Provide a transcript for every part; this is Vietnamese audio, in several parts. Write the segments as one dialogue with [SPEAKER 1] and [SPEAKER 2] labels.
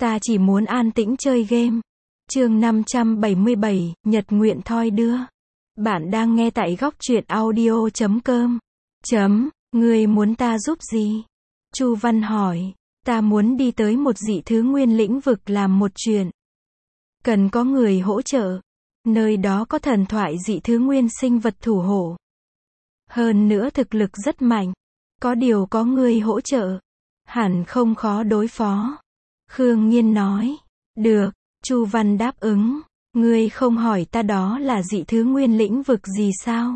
[SPEAKER 1] Ta chỉ muốn an tĩnh chơi game. Chương 577, Nhật nguyện thoi đưa. Bạn đang nghe tại góc truyện audio.com. Ngươi muốn ta giúp gì? Chu Văn hỏi. Ta muốn đi tới một dị thứ nguyên lĩnh vực làm một chuyện. Cần có người hỗ trợ. Nơi đó có thần thoại dị thứ nguyên sinh vật thủ hộ. Hơn nữa thực lực rất mạnh. Có điều có người hỗ trợ. Hẳn không khó đối phó. Khương Nghiên nói. Được, Chu Văn đáp ứng. Ngươi không hỏi ta đó là dị thứ nguyên lĩnh vực gì sao?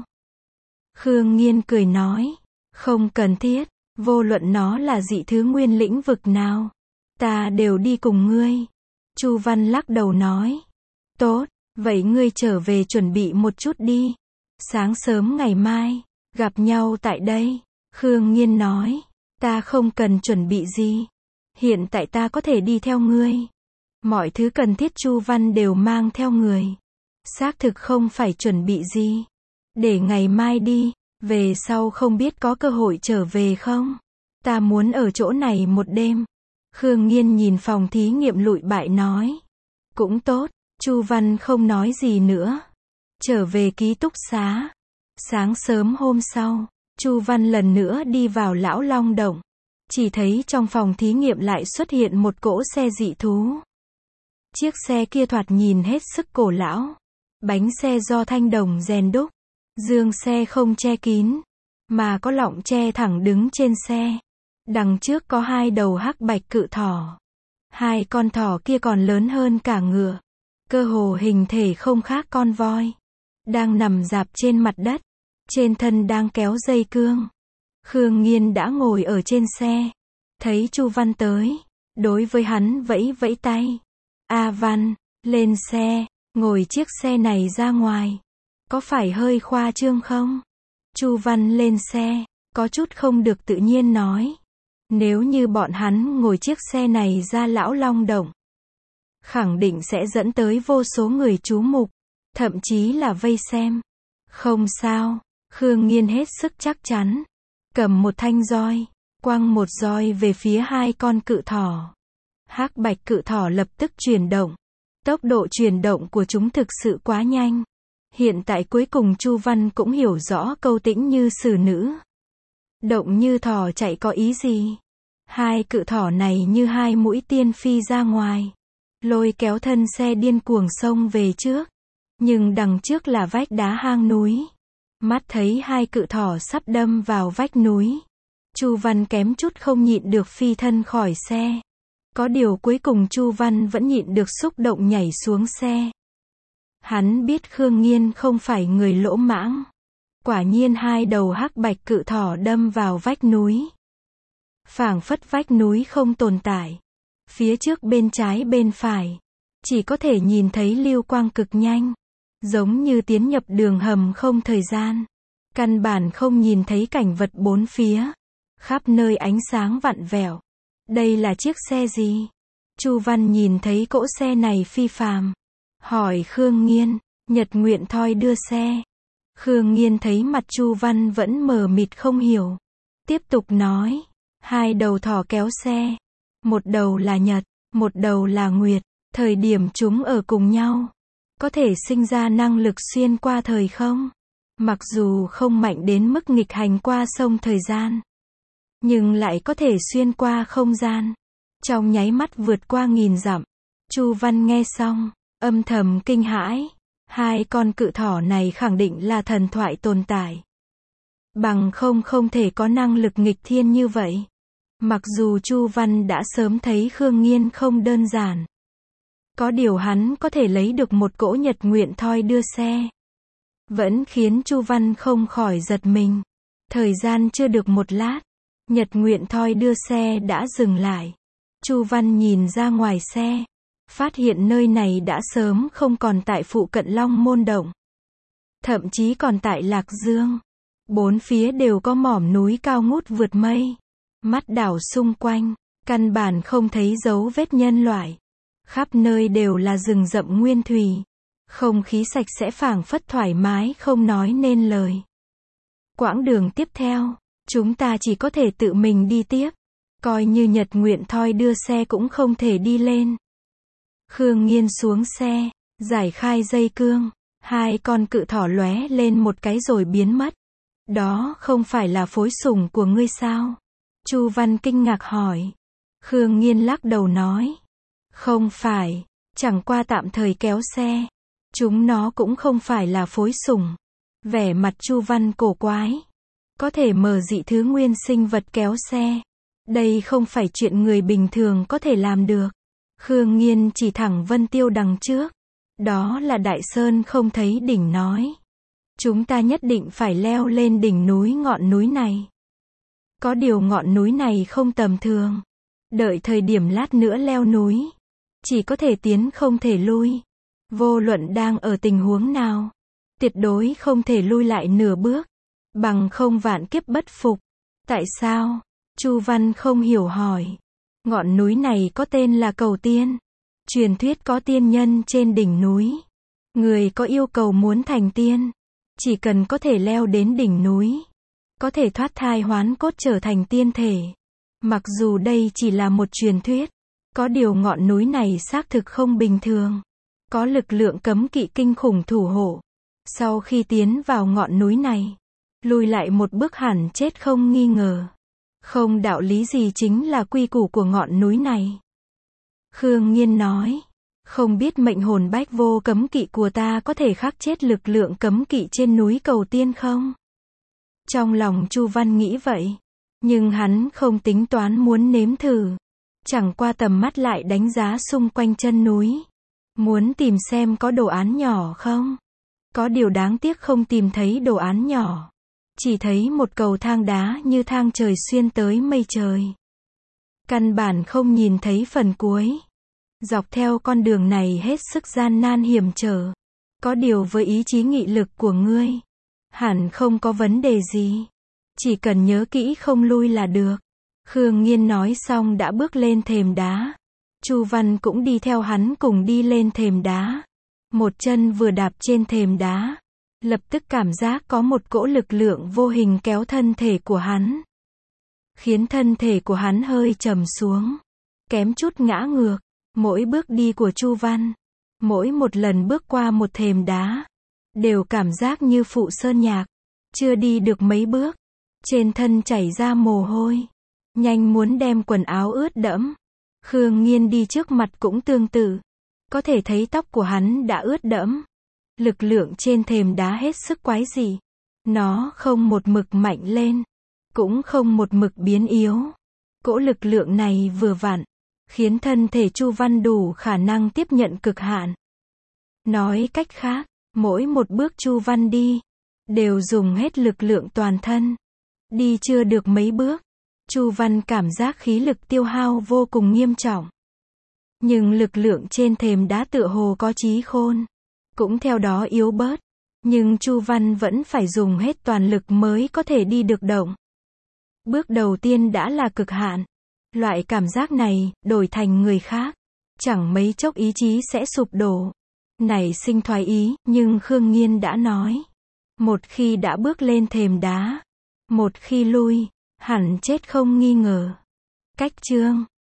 [SPEAKER 1] Khương Nghiên cười nói. Không cần thiết, vô luận nó là dị thứ nguyên lĩnh vực nào. Ta đều đi cùng ngươi. Chu Văn lắc đầu nói. Tốt, vậy ngươi trở về chuẩn bị một chút đi. Sáng sớm ngày mai, gặp nhau tại đây. Khương Nghiên nói. Ta không cần chuẩn bị gì. Hiện tại ta có thể đi theo ngươi. Mọi thứ cần thiết Chu Văn đều mang theo người. Xác thực không phải chuẩn bị gì. Để ngày mai đi, về sau không biết có cơ hội trở về không. Ta muốn ở chỗ này một đêm. Khương Nghiên nhìn phòng thí nghiệm lụi bại nói. Cũng tốt, Chu Văn không nói gì nữa. Trở về ký túc xá. Sáng sớm hôm sau, Chu Văn lần nữa đi vào Lão Long Động. Chỉ thấy trong phòng thí nghiệm lại xuất hiện một cỗ xe dị thú. Chiếc xe kia thoạt nhìn hết sức cổ lão. Bánh xe do thanh đồng rèn đúc. Dương xe không che kín, mà có lọng che thẳng đứng trên xe. Đằng trước có hai đầu hắc bạch cự thỏ. Hai con thỏ kia còn lớn hơn cả ngựa. Cơ hồ hình thể không khác con voi. Đang nằm rạp trên mặt đất. Trên thân đang kéo dây cương. Khương Nghiên đã ngồi ở trên xe. Thấy Chu Văn tới. Đối với hắn vẫy vẫy tay. A Văn, lên xe, ngồi chiếc xe này ra ngoài. Có phải hơi khoa trương không? Chu Văn lên xe, có chút không được tự nhiên nói. Nếu như bọn hắn ngồi chiếc xe này ra Lão Long Động, khẳng định sẽ dẫn tới vô số người chú mục, thậm chí là vây xem. Không sao, Khương Nghiên hết sức chắc chắn. Cầm một thanh roi, quăng một roi về phía hai con cự thỏ. Hắc bạch cự thỏ lập tức chuyển động. Tốc độ chuyển động của chúng thực sự quá nhanh. Hiện tại cuối cùng Chu Văn cũng hiểu rõ câu tĩnh như xử nữ. Động như thỏ chạy có ý gì? Hai cự thỏ này như hai mũi tiên phi ra ngoài. Lôi kéo thân xe điên cuồng xông về trước. Nhưng đằng trước là vách đá hang núi. Mắt thấy hai cự thỏ sắp đâm vào vách núi. Chu Văn kém chút không nhịn được phi thân khỏi xe. Có điều cuối cùng Chu Văn vẫn nhịn được xúc động nhảy xuống xe. Hắn biết Khương Nghiên không phải người lỗ mãng. Quả nhiên hai đầu hắc bạch cự thỏ đâm vào vách núi. Phảng phất vách núi không tồn tại. Phía trước bên trái bên phải. Chỉ có thể nhìn thấy lưu quang cực nhanh. Giống như tiến nhập đường hầm không thời gian. Căn bản không nhìn thấy cảnh vật bốn phía. Khắp nơi ánh sáng vặn vẹo. Đây là chiếc xe gì? Chu Văn nhìn thấy cỗ xe này phi phàm. Hỏi Khương Nghiên, Nhật nguyện thoi đưa xe. Khương Nghiên thấy mặt Chu Văn vẫn mờ mịt không hiểu. Tiếp tục nói, hai đầu thỏ kéo xe. Một đầu là Nhật, một đầu là Nguyệt. Thời điểm chúng ở cùng nhau. Có thể sinh ra năng lực xuyên qua thời không? Mặc dù không mạnh đến mức nghịch hành qua sông thời gian. Nhưng lại có thể xuyên qua không gian. Trong nháy mắt vượt qua nghìn dặm. Chu Văn nghe xong, âm thầm kinh hãi. Hai con cự thỏ này khẳng định là thần thoại tồn tại. Bằng không thể có năng lực nghịch thiên như vậy. Mặc dù Chu Văn đã sớm thấy Khương Nghiên không đơn giản. Có điều hắn có thể lấy được một cỗ nhật nguyện thoi đưa xe. Vẫn khiến Chu Văn không khỏi giật mình. Thời gian chưa được một lát. Nhật nguyện thoi đưa xe đã dừng lại. Chu Văn nhìn ra ngoài xe. Phát hiện nơi này đã sớm không còn tại phụ cận Long Môn Động. Thậm chí còn tại Lạc Dương. Bốn phía đều có mỏm núi cao ngút vượt mây. Mắt đảo xung quanh. Căn bản không thấy dấu vết nhân loại. Khắp nơi đều là rừng rậm nguyên thủy. Không khí sạch sẽ phảng phất thoải mái không nói nên lời. Quãng đường tiếp theo. Chúng ta chỉ có thể tự mình đi tiếp. Coi như Nhật Nguyện thoi đưa xe cũng không thể đi lên. Khương Nghiên xuống xe, giải khai dây cương, hai con cự thỏ lóe lên một cái rồi biến mất. Đó không phải là phối sủng của ngươi sao? Chu Văn kinh ngạc hỏi. Khương Nghiên lắc đầu nói. Không phải, chẳng qua tạm thời kéo xe. Chúng nó cũng không phải là phối sủng. Vẻ mặt Chu Văn cổ quái. Có thể mở dị thứ nguyên sinh vật kéo xe. Đây không phải chuyện người bình thường có thể làm được. Khương Nghiên chỉ thẳng Vân Tiêu đằng trước. Đó là Đại Sơn không thấy đỉnh nói. Chúng ta nhất định phải leo lên đỉnh núi ngọn núi này. Có điều ngọn núi này không tầm thường. Đợi thời điểm lát nữa leo núi. Chỉ có thể tiến không thể lui. Vô luận đang ở tình huống nào. Tuyệt đối không thể lui lại nửa bước. Bằng không vạn kiếp bất phục. Tại sao? Chu Văn không hiểu hỏi. Ngọn núi này có tên là Cầu Tiên. Truyền thuyết có tiên nhân trên đỉnh núi. Người có yêu cầu muốn thành tiên. Chỉ cần có thể leo đến đỉnh núi. Có thể thoát thai hoán cốt trở thành tiên thể. Mặc dù đây chỉ là một truyền thuyết. Có điều ngọn núi này xác thực không bình thường. Có lực lượng cấm kỵ kinh khủng thủ hộ. Sau khi tiến vào ngọn núi này. Lùi lại một bước hẳn chết không nghi ngờ. Không đạo lý gì chính là quy củ của ngọn núi này. Khương Nghiên nói. Không biết mệnh hồn bách vô cấm kỵ của ta có thể khắc chết lực lượng cấm kỵ trên núi Cầu Tiên không? Trong lòng Chu Văn nghĩ vậy. Nhưng hắn không tính toán muốn nếm thử. Chẳng qua tầm mắt lại đánh giá xung quanh chân núi. Muốn tìm xem có đồ án nhỏ không? Có điều đáng tiếc không tìm thấy đồ án nhỏ. Chỉ thấy một cầu thang đá như thang trời xuyên tới mây trời. Căn bản không nhìn thấy phần cuối. Dọc theo con đường này hết sức gian nan hiểm trở. Có điều với ý chí nghị lực của ngươi, hẳn không có vấn đề gì. Chỉ cần nhớ kỹ không lui là được. Khương Nghiên nói xong đã bước lên thềm đá. Chu Văn cũng đi theo hắn cùng đi lên thềm đá. Một chân vừa đạp trên thềm đá. Lập tức cảm giác có một cỗ lực lượng vô hình kéo thân thể của hắn. Khiến thân thể của hắn hơi trầm xuống. Kém chút ngã ngược. Mỗi bước đi của Chu Văn. Mỗi một lần bước qua một thềm đá. Đều cảm giác như phụ sơn nhạc. Chưa đi được mấy bước. Trên thân chảy ra mồ hôi. Nhanh muốn đem quần áo ướt đẫm. Khương Nghiên đi trước mặt cũng tương tự. Có thể thấy tóc của hắn đã ướt đẫm. Lực lượng trên thềm đá hết sức quái dị. Nó không một mực mạnh lên. Cũng không một mực biến yếu. Cỗ lực lượng này vừa vặn. Khiến thân thể Chu Văn đủ khả năng tiếp nhận cực hạn. Nói cách khác, mỗi một bước Chu Văn đi. Đều dùng hết lực lượng toàn thân. Đi chưa được mấy bước. Chu Văn cảm giác khí lực tiêu hao vô cùng nghiêm trọng. Nhưng lực lượng trên thềm đá tựa hồ có trí khôn. Cũng theo đó yếu bớt. Nhưng Chu Văn vẫn phải dùng hết toàn lực mới có thể đi được động. Bước đầu tiên đã là cực hạn. Loại cảm giác này, đổi thành người khác. Chẳng mấy chốc ý chí sẽ sụp đổ. Nảy sinh thoái ý, nhưng Khương Nghiên đã nói. Một khi đã bước lên thềm đá. Một khi lui, hẳn chết không nghi ngờ. Cách chương